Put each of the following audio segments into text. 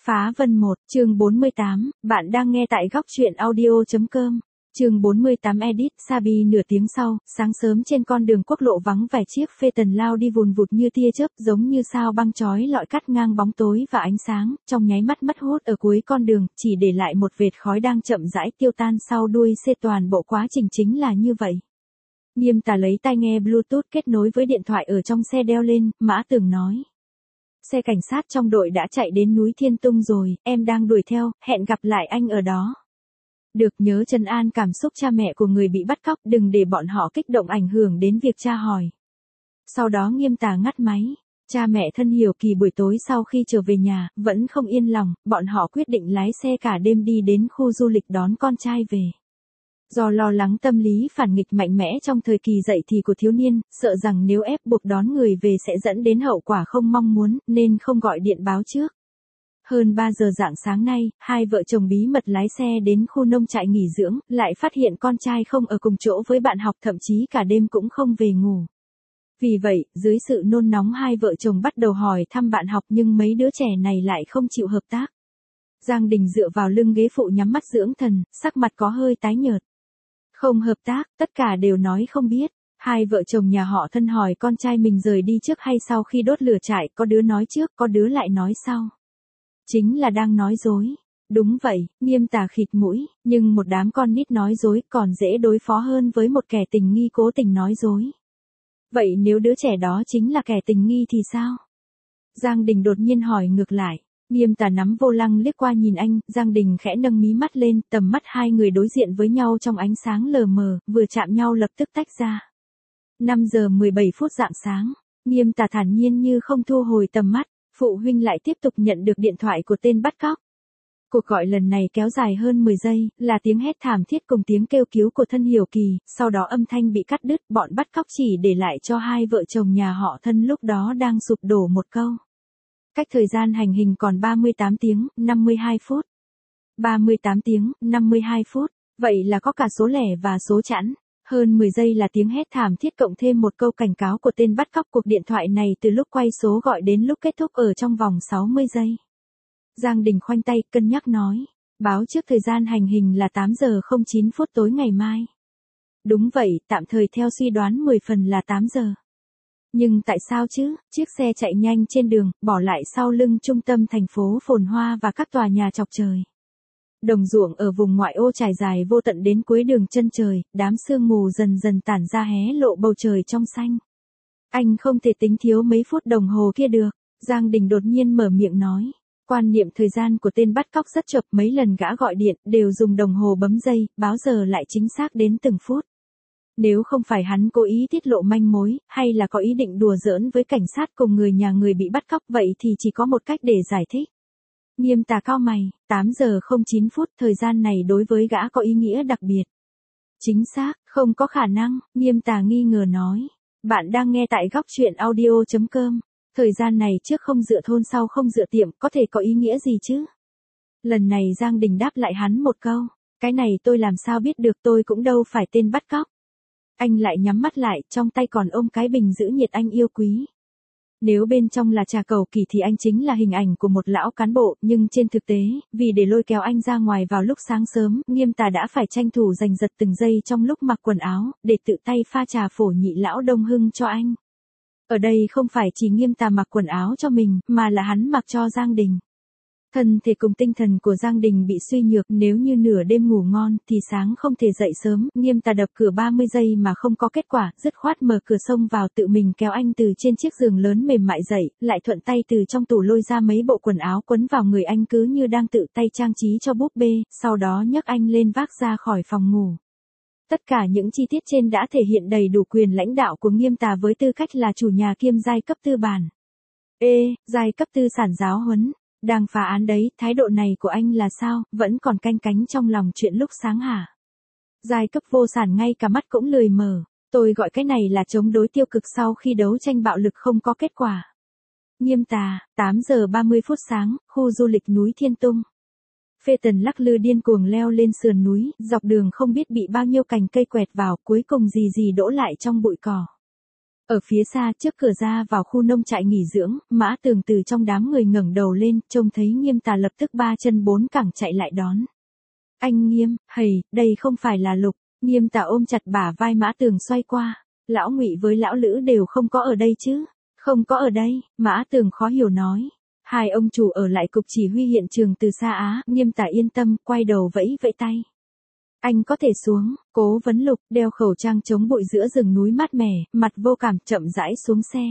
Phá Vân 1, chương 48, bạn đang nghe tại góc truyện audio.com. Chương 48 edit, Sabi nửa tiếng sau, sáng sớm trên con đường quốc lộ vắng vài chiếc Phaeton lao đi vùn vụt như tia chớp, giống như sao băng chói lọi cắt ngang bóng tối và ánh sáng, trong nháy mắt mất hút ở cuối con đường, chỉ để lại một vệt khói đang chậm rãi tiêu tan sau đuôi xe. Toàn bộ quá trình chính là như vậy. Nghiêm Tà lấy tai nghe Bluetooth kết nối với điện thoại ở trong xe đeo lên, Mã Tường nói. Xe cảnh sát trong đội đã chạy đến núi Thiên Tung rồi, em đang đuổi theo, hẹn gặp lại anh ở đó. Được, nhớ trấn an cảm xúc cha mẹ của người bị bắt cóc, đừng để bọn họ kích động ảnh hưởng đến việc tra hỏi. Sau đó Nghiêm Tà ngắt máy. Cha mẹ thân Hiểu Kỳ buổi tối sau khi trở về nhà, vẫn không yên lòng, bọn họ quyết định lái xe cả đêm đi đến khu du lịch đón con trai về. Do lo lắng tâm lý phản nghịch mạnh mẽ trong thời kỳ dậy thì của thiếu niên, sợ rằng nếu ép buộc đón người về sẽ dẫn đến hậu quả không mong muốn, nên không gọi điện báo trước. Hơn 3 giờ rạng sáng nay, hai vợ chồng bí mật lái xe đến khu nông trại nghỉ dưỡng, lại phát hiện con trai không ở cùng chỗ với bạn học, thậm chí cả đêm cũng không về ngủ. Vì vậy, dưới sự nôn nóng hai vợ chồng bắt đầu hỏi thăm bạn học, nhưng mấy đứa trẻ này lại không chịu hợp tác. Giang Đình dựa vào lưng ghế phụ nhắm mắt dưỡng thần, sắc mặt có hơi tái nhợt. Không hợp tác, tất cả đều nói không biết. Hai vợ chồng nhà họ Thân hỏi con trai mình rời đi trước hay sau khi đốt lửa trại, có đứa nói trước, có đứa lại nói sau. Chính là đang nói dối. Đúng vậy, Nghiêm Tà khịt mũi, nhưng một đám con nít nói dối còn dễ đối phó hơn với một kẻ tình nghi cố tình nói dối. Vậy nếu đứa trẻ đó chính là kẻ tình nghi thì sao? Giang Đình đột nhiên hỏi ngược lại. Nghiêm Tà nắm vô lăng liếc qua nhìn anh, Giang Đình khẽ nâng mí mắt lên, tầm mắt hai người đối diện với nhau trong ánh sáng lờ mờ, vừa chạm nhau lập tức tách ra. 5 giờ 17 phút rạng sáng, Nghiêm Tà thản nhiên như không thu hồi tầm mắt, phụ huynh lại tiếp tục nhận được điện thoại của tên bắt cóc. Cuộc gọi lần này kéo dài hơn 10 giây, là tiếng hét thảm thiết cùng tiếng kêu cứu của Thân Hiểu Kỳ, sau đó âm thanh bị cắt đứt, bọn bắt cóc chỉ để lại cho hai vợ chồng nhà họ Thân lúc đó đang sụp đổ một câu. Cách thời gian hành hình còn 38 tiếng, 52 phút. 38 tiếng, 52 phút, vậy là có cả số lẻ và số chẵn. Hơn 10 giây là tiếng hét thảm thiết cộng thêm một câu cảnh cáo của tên bắt cóc. Cuộc điện thoại này từ lúc quay số gọi đến lúc kết thúc ở trong vòng 60 giây. Giang Đình khoanh tay, cân nhắc nói. Báo trước thời gian hành hình là 8 giờ 09 phút tối ngày mai. Đúng vậy, tạm thời theo suy đoán 10 phần là 8 giờ. Nhưng tại sao chứ, chiếc xe chạy nhanh trên đường, bỏ lại sau lưng trung tâm thành phố phồn hoa và các tòa nhà chọc trời. Đồng ruộng ở vùng ngoại ô trải dài vô tận đến cuối đường chân trời, đám sương mù dần dần tản ra hé lộ bầu trời trong xanh. Anh không thể tính thiếu mấy phút đồng hồ kia được, Giang Đình đột nhiên mở miệng nói. Quan niệm thời gian của tên bắt cóc rất chậm, mấy lần gã gọi điện, đều dùng đồng hồ bấm giây, báo giờ lại chính xác đến từng phút. Nếu không phải hắn cố ý tiết lộ manh mối, hay là có ý định đùa giỡn với cảnh sát cùng người nhà người bị bắt cóc, vậy thì chỉ có một cách để giải thích. Nghiêm Tà cau mày, 8 giờ 09 phút, thời gian này đối với gã có ý nghĩa đặc biệt. Chính xác, không có khả năng, Nghiêm Tà nghi ngờ nói. Bạn đang nghe tại góc truyện audio.com. Thời gian này trước không dựa thôn sau không dựa tiệm, có thể có ý nghĩa gì chứ? Lần này Giang Đình đáp lại hắn một câu. Cái này tôi làm sao biết được, tôi cũng đâu phải tên bắt cóc. Anh lại nhắm mắt lại, trong tay còn ôm cái bình giữ nhiệt anh yêu quý. Nếu bên trong là trà cầu kỳ thì anh chính là hình ảnh của một lão cán bộ, nhưng trên thực tế, vì để lôi kéo anh ra ngoài vào lúc sáng sớm, Nghiêm Tà đã phải tranh thủ giành giật từng giây trong lúc mặc quần áo, để tự tay pha trà phổ nhị lão Đông Hưng cho anh. Ở đây không phải chỉ Nghiêm Tà mặc quần áo cho mình, mà là hắn mặc cho Giang Đình. Thân thể cùng tinh thần của Giang Đình bị suy nhược, nếu như nửa đêm ngủ ngon thì sáng không thể dậy sớm. Nghiêm Tà đập cửa 30 giây mà không có kết quả, dứt khoát mở cửa xông vào, tự mình kéo anh từ trên chiếc giường lớn mềm mại dậy, lại thuận tay từ trong tủ lôi ra mấy bộ quần áo quấn vào người anh cứ như đang tự tay trang trí cho búp bê, sau đó nhấc anh lên vác ra khỏi phòng ngủ. Tất cả những chi tiết trên đã thể hiện đầy đủ quyền lãnh đạo của Nghiêm Tà với tư cách là chủ nhà kiêm giai cấp tư bản. Giai cấp tư sản giáo huấn. Đang phá án đấy, thái độ này của anh là sao, vẫn còn canh cánh trong lòng chuyện lúc sáng hả? Giai cấp vô sản ngay cả mắt cũng lười mở, tôi gọi cái này là chống đối tiêu cực sau khi đấu tranh bạo lực không có kết quả. Nghiêm Tà, 8 giờ 30 phút sáng, khu du lịch núi Thiên Tung. Phaeton lắc lư điên cuồng leo lên sườn núi, dọc đường không biết bị bao nhiêu cành cây quẹt vào, cuối cùng gì đỗ lại trong bụi cỏ. Ở phía xa trước cửa ra vào khu nông trại nghỉ dưỡng, Mã Tường từ trong đám người ngẩng đầu lên, trông thấy Nghiêm Tà lập tức ba chân bốn cẳng chạy lại đón. Anh Nghiêm, hầy, đây không phải là Lục. Nghiêm Tà ôm chặt bả vai Mã Tường xoay qua. Lão Ngụy với lão Lữ đều không có ở đây chứ? Không có ở đây, Mã Tường khó hiểu nói. Hai ông chủ ở lại cục chỉ huy hiện trường từ xa á. Nghiêm Tà yên tâm, quay đầu vẫy vẫy tay. Anh có thể xuống. Cố Vấn Lục đeo khẩu trang chống bụi giữa rừng núi mát mẻ, mặt vô cảm chậm rãi xuống xe.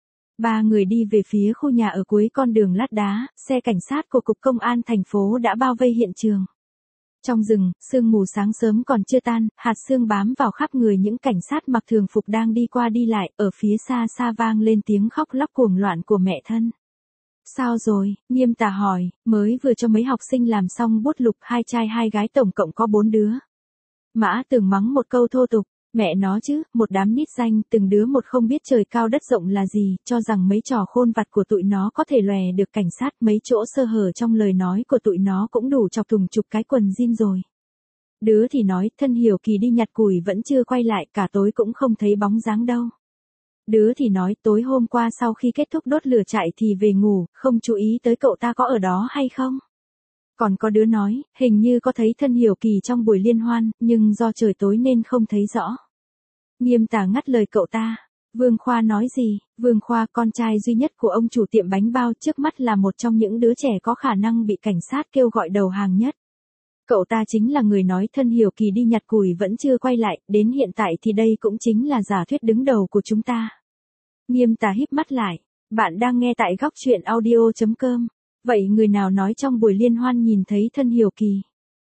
Ba người đi về phía khu nhà ở cuối con đường lát đá, xe cảnh sát của cục công an thành phố đã bao vây hiện trường. Trong rừng, sương mù sáng sớm còn chưa tan, hạt sương bám vào khắp người những cảnh sát mặc thường phục đang đi qua đi lại, ở phía xa xa vang lên tiếng khóc lóc cuồng loạn của mẹ thân. Sao rồi? Nghiêm Tà hỏi, mới vừa cho mấy học sinh làm xong bút lục, 2 trai 2 gái tổng cộng có 4 đứa. Mã Tường mắng một câu thô tục, mẹ nó chứ, một đám nít danh, từng đứa một không biết trời cao đất rộng là gì, cho rằng mấy trò khôn vặt của tụi nó có thể lòe được cảnh sát, mấy chỗ sơ hở trong lời nói của tụi nó cũng đủ chọc thùng chục cái quần jean rồi. Đứa thì nói, thân Hiểu Kỳ đi nhặt củi vẫn chưa quay lại, cả tối cũng không thấy bóng dáng đâu. Đứa thì nói, tối hôm qua sau khi kết thúc đốt lửa trại thì về ngủ, không chú ý tới cậu ta có ở đó hay không. Còn có đứa nói, hình như có thấy thân Hiểu Kỳ trong buổi liên hoan, nhưng do trời tối nên không thấy rõ. Nghiêm Tà ngắt lời cậu ta. Vương Khoa nói gì? Vương Khoa, con trai duy nhất của ông chủ tiệm bánh bao, trước mắt là một trong những đứa trẻ có khả năng bị cảnh sát kêu gọi đầu hàng nhất. Cậu ta chính là người nói thân Hiểu Kỳ đi nhặt củi vẫn chưa quay lại, đến hiện tại thì đây cũng chính là giả thuyết đứng đầu của chúng ta. Nghiêm Tà híp mắt lại. Bạn đang nghe tại góc truyện audio.com. Vậy người nào nói trong buổi liên hoan nhìn thấy thân Hiểu Kỳ?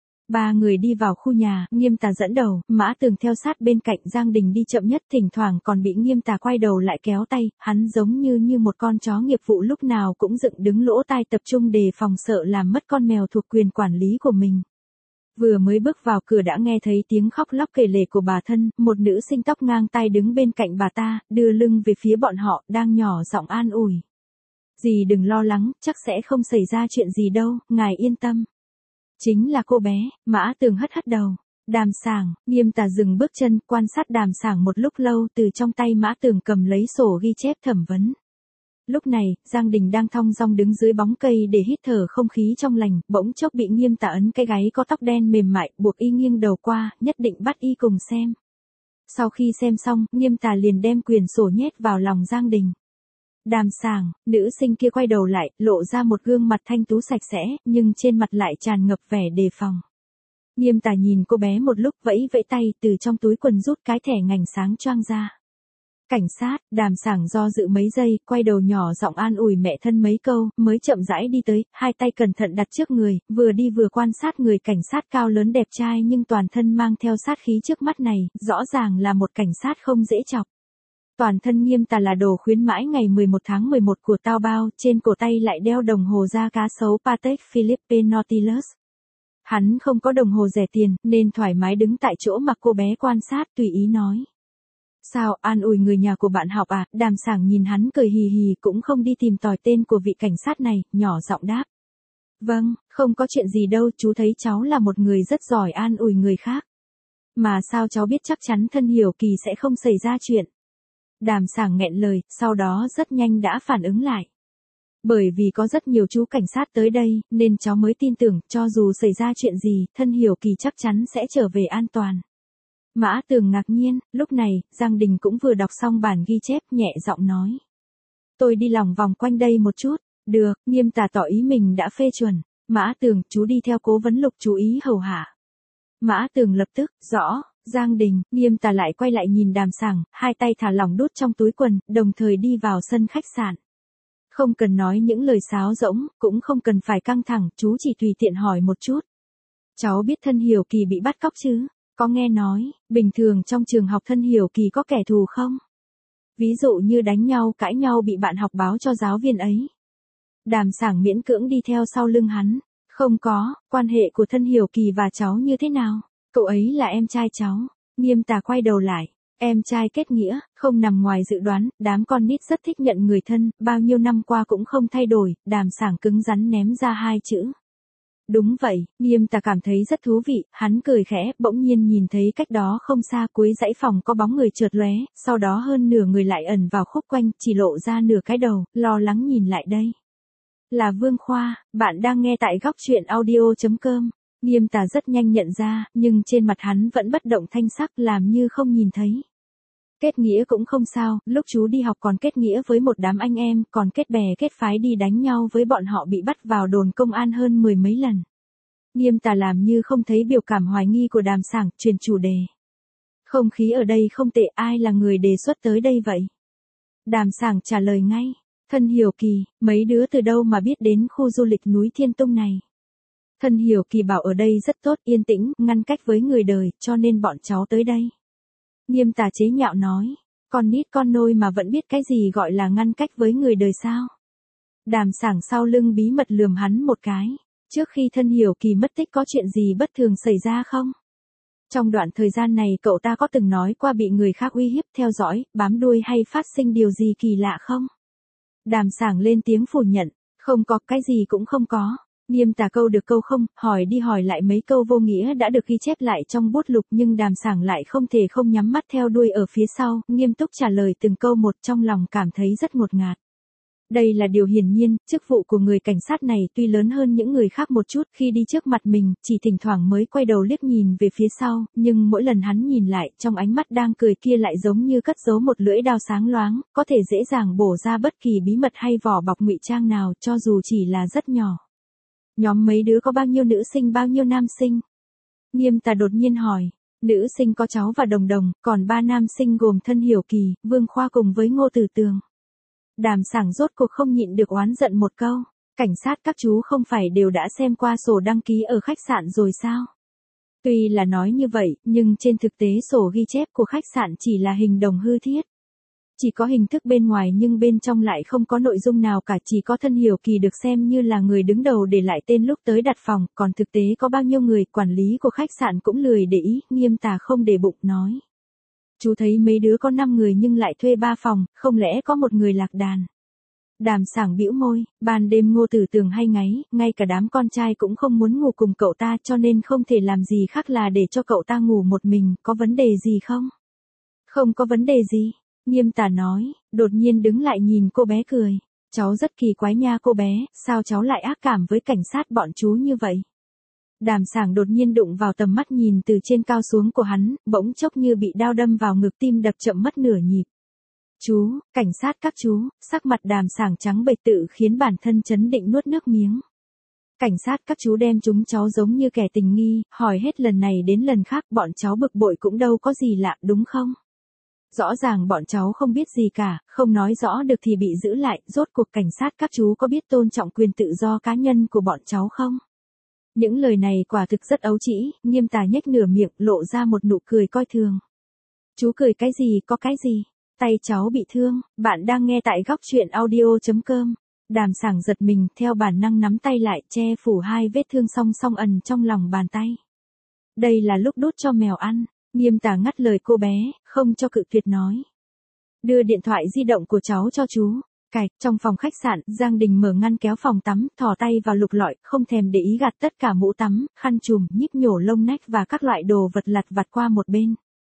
Ba người đi vào khu nhà, Nghiêm Tà dẫn đầu, Mã Tường theo sát bên cạnh, Giang Đình đi chậm nhất, thỉnh thoảng còn bị Nghiêm Tà quay đầu lại kéo tay, hắn giống như một con chó nghiệp vụ lúc nào cũng dựng đứng lỗ tai tập trung đề phòng sợ làm mất con mèo thuộc quyền quản lý của mình. Vừa mới bước vào cửa đã nghe thấy tiếng khóc lóc kể lể của bà thân, một nữ sinh tóc ngang tai đứng bên cạnh bà ta, đưa lưng về phía bọn họ, đang nhỏ giọng an ủi. Dì đừng lo lắng, chắc sẽ không xảy ra chuyện gì đâu, ngài yên tâm. Chính là cô bé. Mã Tường hất hất đầu. Đàm Sảng. Nghiêm Tà dừng bước chân, quan sát Đàm Sảng một lúc lâu, từ trong tay Mã Tường cầm lấy sổ ghi chép thẩm vấn. Lúc này, Giang Đình đang thong dong đứng dưới bóng cây để hít thở không khí trong lành, bỗng chốc bị Nghiêm Tà ấn cái gáy có tóc đen mềm mại, buộc y nghiêng đầu qua, nhất định bắt y cùng xem. Sau khi xem xong, Nghiêm Tà liền đem quyển sổ nhét vào lòng Giang Đình. Đàm Sảng, nữ sinh kia quay đầu lại, lộ ra một gương mặt thanh tú sạch sẽ, nhưng trên mặt lại tràn ngập vẻ đề phòng. Nghiêm Tà nhìn cô bé một lúc, vẫy vẫy tay, từ trong túi quần rút cái thẻ ngành sáng choang ra. Cảnh sát. Đàm Sảng do dự mấy giây, quay đầu nhỏ giọng an ủi mẹ thân mấy câu, mới chậm rãi đi tới, hai tay cẩn thận đặt trước người, vừa đi vừa quan sát người cảnh sát cao lớn đẹp trai nhưng toàn thân mang theo sát khí trước mắt này, rõ ràng là một cảnh sát không dễ chọc. Toàn thân Nghiêm Tà là đồ khuyến mãi ngày 11 tháng 11 của Tao Bao, trên cổ tay lại đeo đồng hồ da cá sấu Patek Philippe Nautilus. Hắn không có đồng hồ rẻ tiền, nên thoải mái đứng tại chỗ mặc cô bé quan sát, tùy ý nói. Sao, an ủi người nhà của bạn học à? Đàm Sảng nhìn hắn cười hì hì, cũng không đi tìm tòi tên của vị cảnh sát này, nhỏ giọng đáp. Vâng, không có chuyện gì đâu, chú thấy cháu là một người rất giỏi an ủi người khác. Mà sao cháu biết chắc chắn thân Hiểu Kỳ sẽ không xảy ra chuyện? Đàm Sảng nghẹn lời, sau đó rất nhanh đã phản ứng lại. Bởi vì có rất nhiều chú cảnh sát tới đây, nên cháu mới tin tưởng, cho dù xảy ra chuyện gì, thân Hiểu Kỳ chắc chắn sẽ trở về an toàn. Mã Tường ngạc nhiên, lúc này, Giang Đình cũng vừa đọc xong bản ghi chép, nhẹ giọng nói. Tôi đi lòng vòng quanh đây một chút. Được. Nghiêm Tà tỏ ý mình đã phê chuẩn. Mã Tường, chú đi theo Cố Vấn Lục chú ý hầu hạ. Mã Tường lập tức, rõ. Giang Đình. Nghiêm Tà lại quay lại nhìn Đàm Sảng, hai tay thả lỏng đút trong túi quần, đồng thời đi vào sân khách sạn. Không cần nói những lời sáo rỗng, cũng không cần phải căng thẳng, chú chỉ tùy tiện hỏi một chút. Cháu biết thân Hiểu Kỳ bị bắt cóc chứ? Có nghe nói, bình thường trong trường học thân Hiểu Kỳ có kẻ thù không? Ví dụ như đánh nhau cãi nhau bị bạn học báo cho giáo viên ấy. Đàm Sảng miễn cưỡng đi theo sau lưng hắn. Không có, quan hệ của thân Hiểu Kỳ và cháu như thế nào? Cậu ấy là em trai cháu. Nghiêm Tà quay đầu lại. Em trai kết nghĩa, không nằm ngoài dự đoán, đám con nít rất thích nhận người thân, bao nhiêu năm qua cũng không thay đổi, Đàm Sảng cứng rắn ném ra hai chữ. Đúng vậy, Nghiêm Tà cảm thấy rất thú vị, hắn cười khẽ, bỗng nhiên nhìn thấy cách đó không xa cuối dãy phòng có bóng người chợt lóe, sau đó hơn nửa người lại ẩn vào khúc quanh, chỉ lộ ra nửa cái đầu, lo lắng nhìn lại đây. Là Vương Khoa, bạn đang nghe tại góc truyện audio.com. Nghiêm Tà rất nhanh nhận ra, nhưng trên mặt hắn vẫn bất động thanh sắc làm như không nhìn thấy. Kết nghĩa cũng không sao, lúc chú đi học còn kết nghĩa với một đám anh em, còn kết bè kết phái đi đánh nhau với bọn họ bị bắt vào đồn công an hơn 10 mấy lần. Nghiêm Tà làm như không thấy biểu cảm hoài nghi của Đàm Sảng, chuyển chủ đề. Không khí ở đây không tệ, ai là người đề xuất tới đây vậy? Đàm Sảng trả lời ngay. Thân Hiểu Kỳ, mấy đứa từ đâu mà biết đến khu du lịch núi Thiên Tung này? Thân Hiểu Kỳ bảo ở đây rất tốt, yên tĩnh, ngăn cách với người đời, cho nên bọn cháu tới đây. Nghiêm Tà chế nhạo nói, con nít con nôi mà vẫn biết cái gì gọi là ngăn cách với người đời sao? Đàm Sảng sau lưng bí mật lườm hắn một cái. Trước khi Thân Hiểu Kỳ mất tích có chuyện gì bất thường xảy ra không? Trong đoạn thời gian này cậu ta có từng nói qua bị người khác uy hiếp, theo dõi, bám đuôi hay phát sinh điều gì kỳ lạ không? Đàm Sảng lên tiếng phủ nhận, không có, cái gì cũng không có. Nghiêm Tà câu được câu không, hỏi đi hỏi lại mấy câu vô nghĩa đã được ghi chép lại trong bút lục, nhưng Đàm Sảng lại không thể không nhắm mắt theo đuôi ở phía sau, nghiêm túc trả lời từng câu một, trong lòng cảm thấy rất ngột ngạt. Đây là điều hiển nhiên, chức vụ của người cảnh sát này tuy lớn hơn những người khác một chút, khi đi trước mặt mình, chỉ thỉnh thoảng mới quay đầu liếc nhìn về phía sau, nhưng mỗi lần hắn nhìn lại, trong ánh mắt đang cười kia lại giống như cất giấu một lưỡi dao sáng loáng, có thể dễ dàng bổ ra bất kỳ bí mật hay vỏ bọc ngụy trang nào, cho dù chỉ là rất nhỏ. Nhóm mấy đứa có bao nhiêu nữ sinh bao nhiêu nam sinh? Nghiêm Tà đột nhiên hỏi. Nữ sinh có cháu và Đồng Đồng, còn 3 nam sinh gồm Thân Hiểu Kỳ, Vương Khoa cùng với Ngô Tử Tường. Đàm Sảng rốt cuộc không nhịn được oán giận một câu. Cảnh sát các chú không phải đều đã xem qua sổ đăng ký ở khách sạn rồi sao? Tuy là nói như vậy, nhưng trên thực tế sổ ghi chép của khách sạn chỉ là hình đồng hư thiết. Chỉ có hình thức bên ngoài nhưng bên trong lại không có nội dung nào cả, chỉ có Thân Hiểu Kỳ được xem như là người đứng đầu để lại tên lúc tới đặt phòng, còn thực tế có bao nhiêu người, quản lý của khách sạn cũng lười để ý. Nghiêm Tà không để bụng nói. Chú thấy mấy đứa có 5 người nhưng lại thuê 3 phòng, không lẽ có một người lạc đàn? Đàm Sảng bĩu môi, ban đêm Ngô Tử Tường hay ngáy, ngay cả đám con trai cũng không muốn ngủ cùng cậu ta, cho nên không thể làm gì khác là để cho cậu ta ngủ một mình, có vấn đề gì không? Không có vấn đề gì. Nghiêm Tà nói, đột nhiên đứng lại nhìn cô bé cười. Cháu rất kỳ quái nha cô bé, sao cháu lại ác cảm với cảnh sát bọn chú như vậy? Đàm Sảng đột nhiên đụng vào tầm mắt nhìn từ trên cao xuống của hắn, bỗng chốc như bị đao đâm vào ngực, tim đập chậm mất nửa nhịp. Chú, cảnh sát các chú, sắc mặt Đàm Sảng trắng bệch tự khiến bản thân chấn định nuốt nước miếng. Cảnh sát các chú đem chúng cháu giống như kẻ tình nghi, hỏi hết lần này đến lần khác, bọn cháu bực bội cũng đâu có gì lạ, đúng không? Rõ ràng bọn cháu không biết gì cả, không nói rõ được thì bị giữ lại, rốt cuộc cảnh sát các chú có biết tôn trọng quyền tự do cá nhân của bọn cháu không? Những lời này quả thực rất ấu trĩ, Nghiêm Tà nhếch nửa miệng, lộ ra một nụ cười coi thường. Chú cười cái gì, có cái gì? Tay cháu bị thương, bạn đang nghe tại góc truyện audio.com. Đàm Sảng giật mình, theo bản năng nắm tay lại, che phủ 2 vết thương song song ẩn trong lòng bàn tay. Đây là lúc đút cho mèo ăn. Nghiêm Tà ngắt lời cô bé, không cho cự tuyệt nói. Đưa điện thoại di động của cháu cho chú. Cạch, trong phòng khách sạn, Giang Đình mở ngăn kéo phòng tắm, thò tay vào lục lọi, không thèm để ý gạt tất cả mũ tắm, khăn trùm, nhíp nhổ lông nách và các loại đồ vật lặt vặt qua một bên.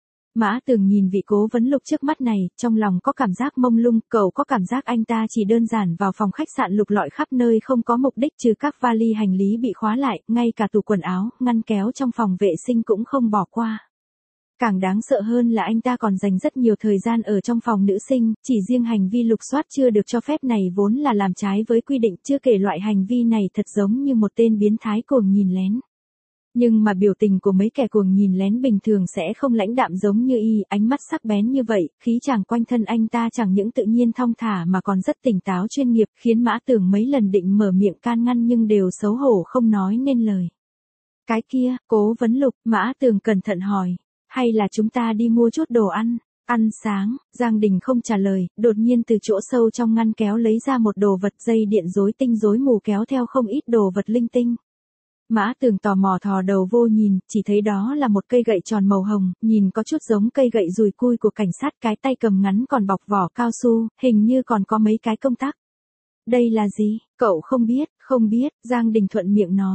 Mã Tường nhìn vị cố vấn lục trước mắt này, trong lòng có cảm giác mông lung, cậu có cảm giác anh ta chỉ đơn giản vào phòng khách sạn lục lọi khắp nơi không có mục đích trừ các vali hành lý bị khóa lại, ngay cả tủ quần áo, ngăn kéo trong phòng vệ sinh cũng không bỏ qua. Càng đáng sợ hơn là anh ta còn dành rất nhiều thời gian ở trong phòng nữ sinh, chỉ riêng hành vi lục soát chưa được cho phép này vốn là làm trái với quy định, chưa kể loại hành vi này thật giống như một tên biến thái cuồng nhìn lén. Nhưng mà biểu tình của mấy kẻ cuồng nhìn lén bình thường sẽ không lãnh đạm giống như y, ánh mắt sắc bén như vậy, khí chàng quanh thân anh ta chẳng những tự nhiên thong thả mà còn rất tỉnh táo chuyên nghiệp, khiến Mã Tường mấy lần định mở miệng can ngăn nhưng đều xấu hổ không nói nên lời. Cái kia, cố vấn lục, Mã Tường cẩn thận hỏi. Hay là chúng ta đi mua chút đồ ăn? Ăn sáng, Giang Đình không trả lời, đột nhiên từ chỗ sâu trong ngăn kéo lấy ra một đồ vật dây điện rối tinh rối mù kéo theo không ít đồ vật linh tinh. Mã Tường tò mò thò đầu vô nhìn, chỉ thấy đó là một cây gậy tròn màu hồng, nhìn có chút giống cây gậy dùi cui của cảnh sát, cái tay cầm ngắn còn bọc vỏ cao su, hình như còn có mấy cái công tắc. Đây là gì? Cậu không biết, Giang Đình thuận miệng nói.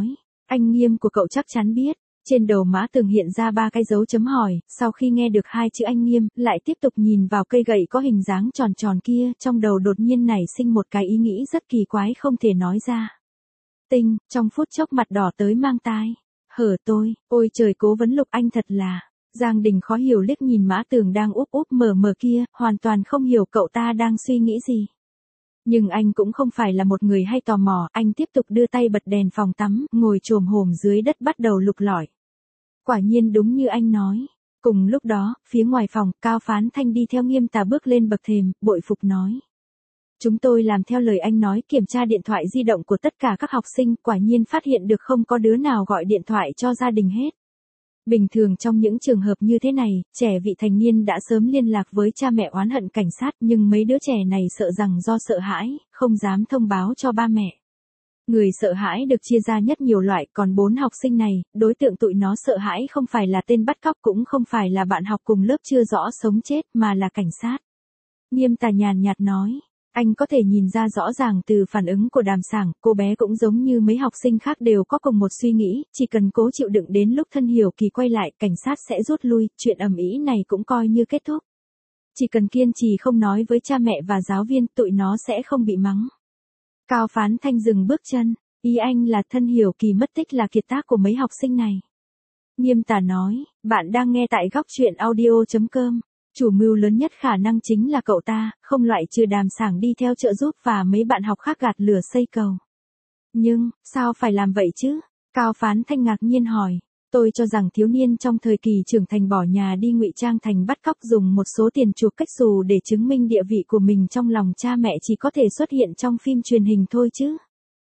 Anh Nghiêm của cậu chắc chắn biết. Trên đầu Mã Tường hiện ra 3 cái dấu chấm hỏi, sau khi nghe được 2 chữ anh Nghiêm, lại tiếp tục nhìn vào cây gậy có hình dáng tròn tròn kia, trong đầu đột nhiên nảy sinh một cái ý nghĩ rất kỳ quái không thể nói ra. Tinh, trong phút chốc mặt đỏ tới mang tai. Hở tôi, ôi trời Cố Vấn Lục anh thật là. Giang Đình khó hiểu liếc nhìn Mã Tường đang úp úp mở mở kia, hoàn toàn không hiểu cậu ta đang suy nghĩ gì. Nhưng anh cũng không phải là một người hay tò mò, anh tiếp tục đưa tay bật đèn phòng tắm, ngồi chồm hổm dưới đất bắt đầu lục lọi. Quả nhiên đúng như anh nói. Cùng lúc đó, phía ngoài phòng, Cao Phán Thanh đi theo Nghiêm Tà bước lên bậc thềm, bội phục nói. Chúng tôi làm theo lời anh nói, kiểm tra điện thoại di động của tất cả các học sinh, quả nhiên phát hiện được không có đứa nào gọi điện thoại cho gia đình hết. Bình thường trong những trường hợp như thế này, trẻ vị thành niên đã sớm liên lạc với cha mẹ oán hận cảnh sát, nhưng mấy đứa trẻ này sợ rằng do sợ hãi, không dám thông báo cho ba mẹ. Người sợ hãi được chia ra nhất nhiều loại, còn 4 học sinh này, đối tượng tụi nó sợ hãi không phải là tên bắt cóc cũng không phải là bạn học cùng lớp chưa rõ sống chết mà là cảnh sát. Nghiêm Tà nhàn nhạt nói. Anh có thể nhìn ra rõ ràng từ phản ứng của Đàm Sảng, cô bé cũng giống như mấy học sinh khác đều có cùng một suy nghĩ, chỉ cần cố chịu đựng đến lúc Thân Hiểu Kỳ quay lại, cảnh sát sẽ rút lui, chuyện ầm ĩ này cũng coi như kết thúc. Chỉ cần kiên trì không nói với cha mẹ và giáo viên, tụi nó sẽ không bị mắng. Cao Phán Thanh dừng bước chân, ý anh là Thân Hiểu Kỳ mất tích là kiệt tác của mấy học sinh này. Nghiêm Tà nói, bạn đang nghe tại góc truyện audio.com. Chủ mưu lớn nhất khả năng chính là cậu ta, không loại trừ Đàm Sảng đi theo trợ giúp và mấy bạn học khác gạt lửa xây cầu. Nhưng, sao phải làm vậy chứ? Cao Phán Thanh ngạc nhiên hỏi. Tôi cho rằng thiếu niên trong thời kỳ trưởng thành bỏ nhà đi ngụy trang thành bắt cóc dùng một số tiền chuộc cách xù để chứng minh địa vị của mình trong lòng cha mẹ chỉ có thể xuất hiện trong phim truyền hình thôi chứ.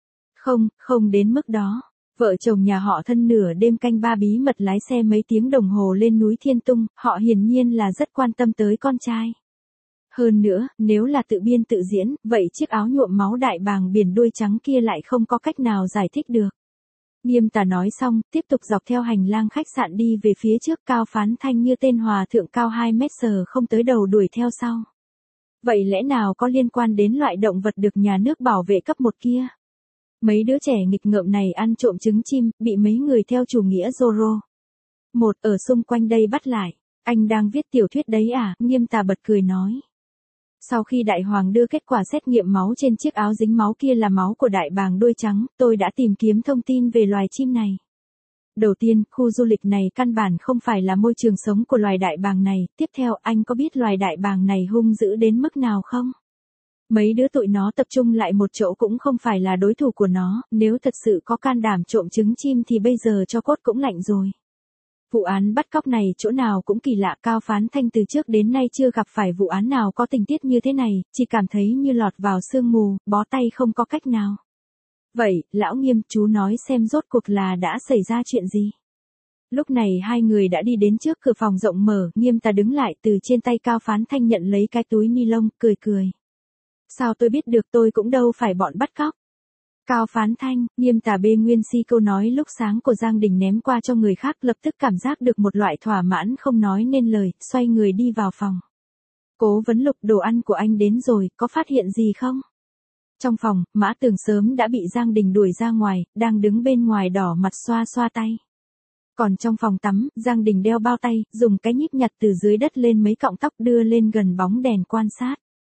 Không đến mức đó. Vợ chồng nhà họ Thân nửa đêm canh ba bí mật lái xe mấy tiếng đồng hồ lên núi Thiên Tung, họ hiển nhiên là rất quan tâm tới con trai. Hơn nữa, nếu là tự biên tự diễn, vậy chiếc áo nhuộm máu đại bàng biển đuôi trắng kia lại không có cách nào giải thích được. Nghiêm Tà nói xong, tiếp tục dọc theo hành lang khách sạn đi về phía trước. Cao Phán Thanh như tên hòa thượng cao 2 mét sờ không tới đầu đuổi theo sau. Vậy lẽ nào có liên quan đến loại động vật được nhà nước bảo vệ cấp 1 kia? Mấy đứa trẻ nghịch ngợm này ăn trộm trứng chim, bị mấy người theo chủ nghĩa Zorro. Một ở xung quanh đây bắt lại. Anh đang viết tiểu thuyết đấy à? Nghiêm Tà bật cười nói. Sau khi Đại Hoàng đưa kết quả xét nghiệm máu trên chiếc áo dính máu kia là máu của đại bàng đuôi trắng, tôi đã tìm kiếm thông tin về loài chim này. Đầu tiên, khu du lịch này căn bản không phải là môi trường sống của loài đại bàng này. Tiếp theo, anh có biết loài đại bàng này hung dữ đến mức nào không? Mấy đứa tụi nó tập trung lại một chỗ cũng không phải là đối thủ của nó, nếu thật sự có can đảm trộm trứng chim thì bây giờ cho cốt cũng lạnh rồi. Vụ án bắt cóc này chỗ nào cũng kỳ lạ. Cao Phán Thanh từ trước đến nay chưa gặp phải vụ án nào có tình tiết như thế này, chỉ cảm thấy như lọt vào sương mù, bó tay không có cách nào. Vậy, lão Nghiêm, chú nói xem rốt cuộc là đã xảy ra chuyện gì? Lúc này hai người đã đi đến trước cửa phòng rộng mở, Nghiêm Tà đứng lại từ trên tay Cao Phán Thanh nhận lấy cái túi ni lông, cười. Sao tôi biết được, tôi cũng đâu phải bọn bắt cóc. Cao Phán Thanh, Nghiêm Tà bê nguyên si câu nói lúc sáng của Giang Đình ném qua cho người khác, lập tức cảm giác được một loại thỏa mãn không nói nên lời, xoay người đi vào phòng. Cố Vấn Lục, đồ ăn của anh đến rồi, có phát hiện gì không? Trong phòng, Mã Tường sớm đã bị Giang Đình đuổi ra ngoài, đang đứng bên ngoài đỏ mặt xoa xoa tay. Còn trong phòng tắm, Giang Đình đeo bao tay, dùng cái nhíp nhặt từ dưới đất lên mấy cọng tóc đưa lên gần bóng đèn quan sát.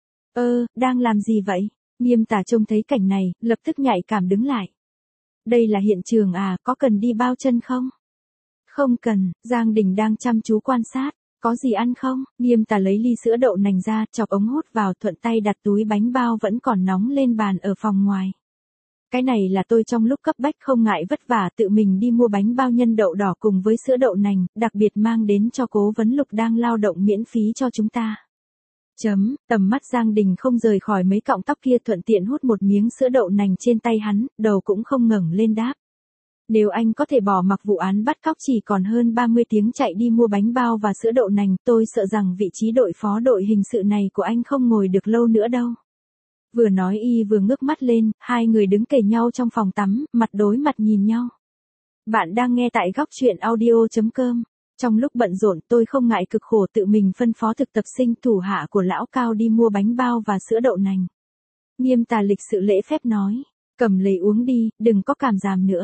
Đang làm gì vậy? Nghiêm Tà trông thấy cảnh này, lập tức nhạy cảm đứng lại. Đây là hiện trường à, có cần đi bao chân không? Không cần, Giang Đình đang chăm chú quan sát. Có gì ăn không? Nghiêm Tà lấy ly sữa đậu nành ra, chọc ống hút vào, thuận tay đặt túi bánh bao vẫn còn nóng lên bàn ở phòng ngoài. Cái này là tôi trong lúc cấp bách không ngại vất vả tự mình đi mua bánh bao nhân đậu đỏ cùng với sữa đậu nành, đặc biệt mang đến cho Cố Vấn Lục đang lao động miễn phí cho chúng ta. Tầm mắt Giang Đình không rời khỏi mấy cọng tóc kia, thuận tiện hút một miếng sữa đậu nành trên tay hắn, đầu cũng không ngẩng lên đáp. Nếu anh có thể bỏ mặc vụ án bắt cóc chỉ còn hơn 30 tiếng chạy đi mua bánh bao và sữa đậu nành, tôi sợ rằng vị trí đội phó đội hình sự này của anh không ngồi được lâu nữa đâu. Vừa nói y vừa ngước mắt lên, hai người đứng kề nhau trong phòng tắm, mặt đối mặt nhìn nhau. Bạn đang nghe tại góc truyện audio.com. Trong lúc bận rộn, tôi không ngại cực khổ tự mình phân phó thực tập sinh thủ hạ của lão Cao đi mua bánh bao và sữa đậu nành. Nghiêm Tà lịch sự lễ phép nói, cầm lấy uống đi, đừng có cảm giảm nữa.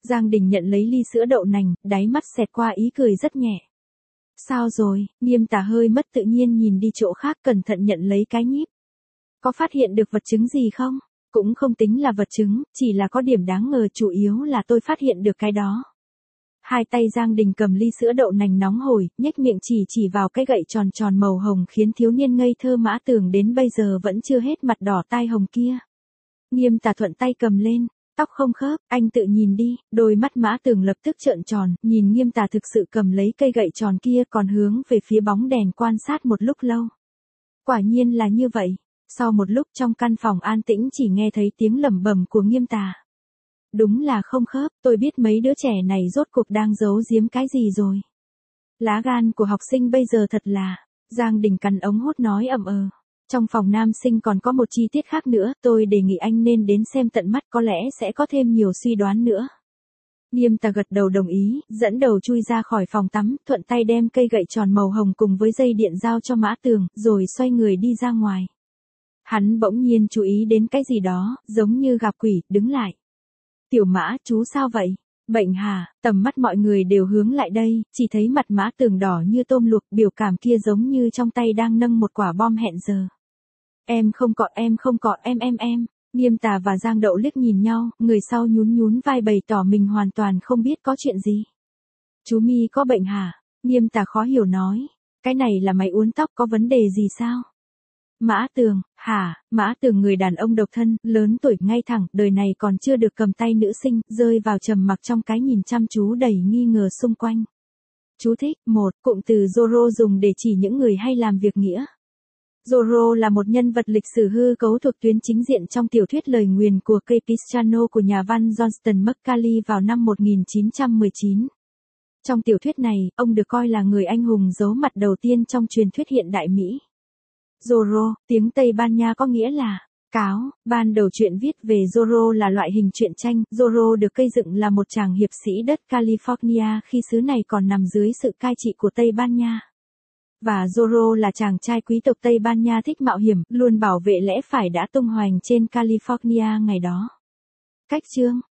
Giang Đình nhận lấy ly sữa đậu nành, đáy mắt xẹt qua ý cười rất nhẹ. Sao rồi, Nghiêm Tà hơi mất tự nhiên nhìn đi chỗ khác cẩn thận nhận lấy cái nhíp. Có phát hiện được vật chứng gì không? Cũng không tính là vật chứng, chỉ là có điểm đáng ngờ chủ yếu là tôi phát hiện được cái đó. Hai tay Giang Đình cầm ly sữa đậu nành nóng hổi, nhếch miệng chỉ vào cái gậy tròn tròn màu hồng khiến thiếu niên ngây thơ Mã Tường đến bây giờ vẫn chưa hết mặt đỏ tai hồng kia. Nghiêm Tà thuận tay cầm lên, tóc không khớp, anh tự nhìn đi, đôi mắt Mã Tường lập tức trợn tròn, nhìn Nghiêm Tà thực sự cầm lấy cây gậy tròn kia còn hướng về phía bóng đèn quan sát một lúc lâu. Quả nhiên là như vậy. Sau một lúc trong căn phòng an tĩnh chỉ nghe thấy tiếng lẩm bẩm của Nghiêm Tà. Đúng là không khớp, tôi biết mấy đứa trẻ này rốt cuộc đang giấu giếm cái gì rồi. Lá gan của học sinh bây giờ thật là, Giang Đình cắn ống hút nói ậm ờ. Trong phòng nam sinh còn có một chi tiết khác nữa, tôi đề nghị anh nên đến xem tận mắt có lẽ sẽ có thêm nhiều suy đoán nữa. Nghiêm Tà gật đầu đồng ý, dẫn đầu chui ra khỏi phòng tắm, thuận tay đem cây gậy tròn màu hồng cùng với dây điện giao cho Mã Tường, rồi xoay người đi ra ngoài. Hắn bỗng nhiên chú ý đến cái gì đó, giống như gặp quỷ, đứng lại. Tiểu Mã, chú sao vậy? Bệnh hả? Tầm mắt mọi người đều hướng lại đây, chỉ thấy mặt Mã Tường đỏ như tôm luộc, biểu cảm kia giống như trong tay đang nâng một quả bom hẹn giờ. Em không có, em. Nghiêm Tà và Giang Đậu liếc nhìn nhau, người sau nhún vai bày tỏ mình hoàn toàn không biết có chuyện gì. Chú Mi có bệnh hả? Nghiêm Tà khó hiểu nói. Cái này là mày uốn tóc có vấn đề gì sao? Mã Tường, hả? Mã Tường người đàn ông độc thân, lớn tuổi ngay thẳng, đời này còn chưa được cầm tay nữ sinh, rơi vào trầm mặc trong cái nhìn chăm chú đầy nghi ngờ xung quanh. Chú thích, 1. Cụm từ Zorro dùng để chỉ những người hay làm việc nghĩa. Zorro là một nhân vật lịch sử hư cấu thuộc tuyến chính diện trong tiểu thuyết Lời nguyền của Capistrano của nhà văn Johnston Macaulay vào năm 1919. Trong tiểu thuyết này, ông được coi là người anh hùng giấu mặt đầu tiên trong truyền thuyết hiện đại Mỹ. Zorro, tiếng Tây Ban Nha có nghĩa là cáo, ban đầu truyện viết về Zorro là loại hình truyện tranh, Zorro được cây dựng là một chàng hiệp sĩ đất California khi xứ này còn nằm dưới sự cai trị của Tây Ban Nha. Và Zorro là chàng trai quý tộc Tây Ban Nha thích mạo hiểm, luôn bảo vệ lẽ phải đã tung hoành trên California ngày đó. Cách chương